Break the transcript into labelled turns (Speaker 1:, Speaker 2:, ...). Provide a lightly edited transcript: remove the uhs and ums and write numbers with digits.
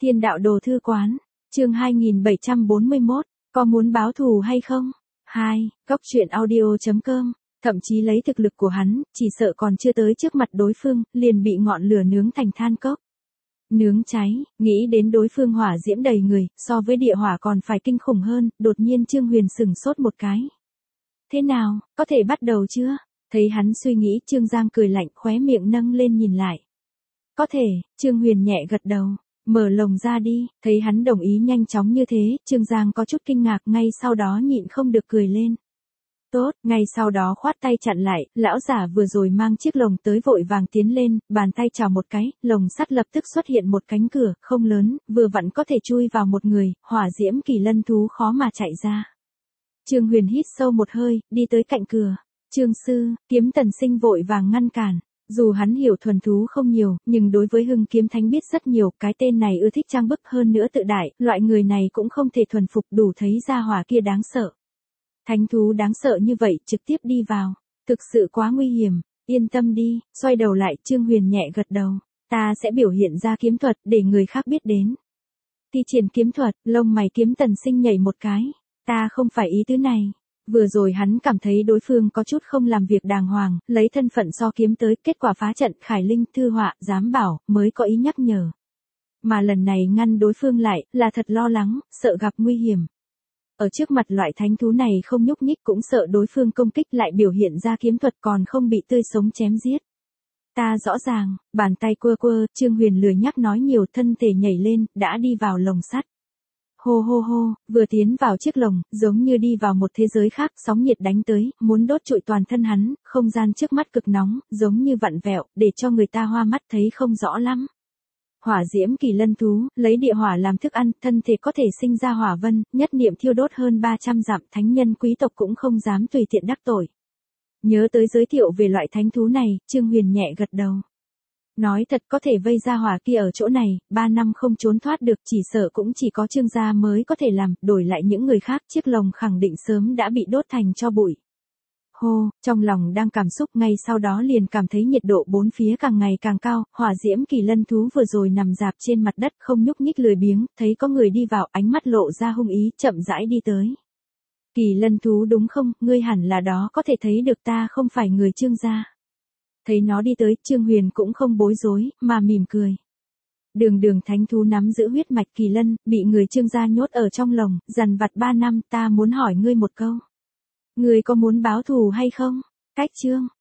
Speaker 1: Thiên đạo đồ thư quán, chương 2741, có muốn báo thù hay không? 2. Góc truyện audio.com. Thậm chí lấy thực lực của hắn, chỉ sợ còn chưa tới trước mặt đối phương, liền bị ngọn lửa nướng thành than cốc. Nướng cháy, nghĩ đến đối phương hỏa diễm đầy người, so với địa hỏa còn phải kinh khủng hơn, đột nhiên Trương Huyền sửng sốt một cái. Thế nào, có thể bắt đầu chưa? Thấy hắn suy nghĩ, Trương Giang cười lạnh, khóe miệng nâng lên nhìn lại. Có thể, Trương Huyền nhẹ gật đầu. Mở lồng ra đi, thấy hắn đồng ý nhanh chóng như thế, Trương Giang có chút kinh ngạc, ngay sau đó nhịn không được cười lên. Tốt, ngay sau đó khoát tay chặn lại, lão giả vừa rồi mang chiếc lồng tới vội vàng tiến lên, bàn tay chào một cái, lồng sắt lập tức xuất hiện một cánh cửa, không lớn, vừa vặn có thể chui vào một người, hỏa diễm kỳ lân thú khó mà chạy ra. Trương Huyền hít sâu một hơi, đi tới cạnh cửa. Trương sư, Kiếm Tần Sinh vội vàng ngăn cản. Dù hắn hiểu thuần thú không nhiều, nhưng đối với Hưng Kiếm Thánh biết rất nhiều, cái tên này ưa thích trang bức hơn nữa tự đại, loại người này cũng không thể thuần phục, đủ thấy ra hỏa kia đáng sợ. Thánh thú đáng sợ như vậy, trực tiếp đi vào, thực sự quá nguy hiểm, yên tâm đi, xoay đầu lại, Trương Huyền nhẹ gật đầu, ta sẽ biểu hiện ra kiếm thuật, để người khác biết đến. Thi triển kiếm thuật, lông mày Kiếm Tần Sinh nhảy một cái, ta không phải ý tứ này. Vừa rồi hắn cảm thấy đối phương có chút không làm việc đàng hoàng, lấy thân phận so kiếm tới, kết quả phá trận, Khải Linh, Thư Họa, Giám Bảo, mới có ý nhắc nhở. Mà lần này ngăn đối phương lại, là thật lo lắng, sợ gặp nguy hiểm. Ở trước mặt loại thánh thú này không nhúc nhích, cũng sợ đối phương công kích lại biểu hiện ra kiếm thuật còn không bị tươi sống chém giết. Ta rõ ràng, bàn tay quơ quơ, Trương Huyền lười nhắc nói nhiều, thân thể nhảy lên, đã đi vào lồng sắt. Hô hô hô, vừa tiến vào chiếc lồng, giống như đi vào một thế giới khác, sóng nhiệt đánh tới, muốn đốt trụi toàn thân hắn, không gian trước mắt cực nóng, giống như vặn vẹo, để cho người ta hoa mắt thấy không rõ lắm. Hỏa diễm kỳ lân thú, lấy địa hỏa làm thức ăn, thân thể có thể sinh ra hỏa vân, nhất niệm thiêu đốt hơn 300 dặm, thánh nhân quý tộc cũng không dám tùy tiện đắc tội. Nhớ tới giới thiệu về loại thánh thú này, Trương Huyền nhẹ gật đầu. Nói thật, có thể vây ra hỏa kia ở chỗ này, 3 năm không trốn thoát được, chỉ sợ cũng chỉ có Trương gia mới có thể làm, đổi lại những người khác, chiếc lồng khẳng định sớm đã bị đốt thành tro bụi. Hô, trong lòng đang cảm xúc, ngay sau đó liền cảm thấy nhiệt độ bốn phía càng ngày càng cao, hỏa diễm kỳ lân thú vừa rồi nằm rạp trên mặt đất không nhúc nhích lười biếng, thấy có người đi vào, ánh mắt lộ ra hung ý, chậm rãi đi tới. Kỳ lân thú đúng không, ngươi hẳn là đó, có thể thấy được ta không phải người Trương gia. Thấy nó đi tới, Trương Huyền cũng không bối rối, mà mỉm cười. Đường thánh thú nắm giữ huyết mạch kỳ lân, bị người Trương gia nhốt ở trong lồng, dằn vặt 3 năm, ta muốn hỏi ngươi một câu. Ngươi có muốn báo thù hay không? Cách Trương,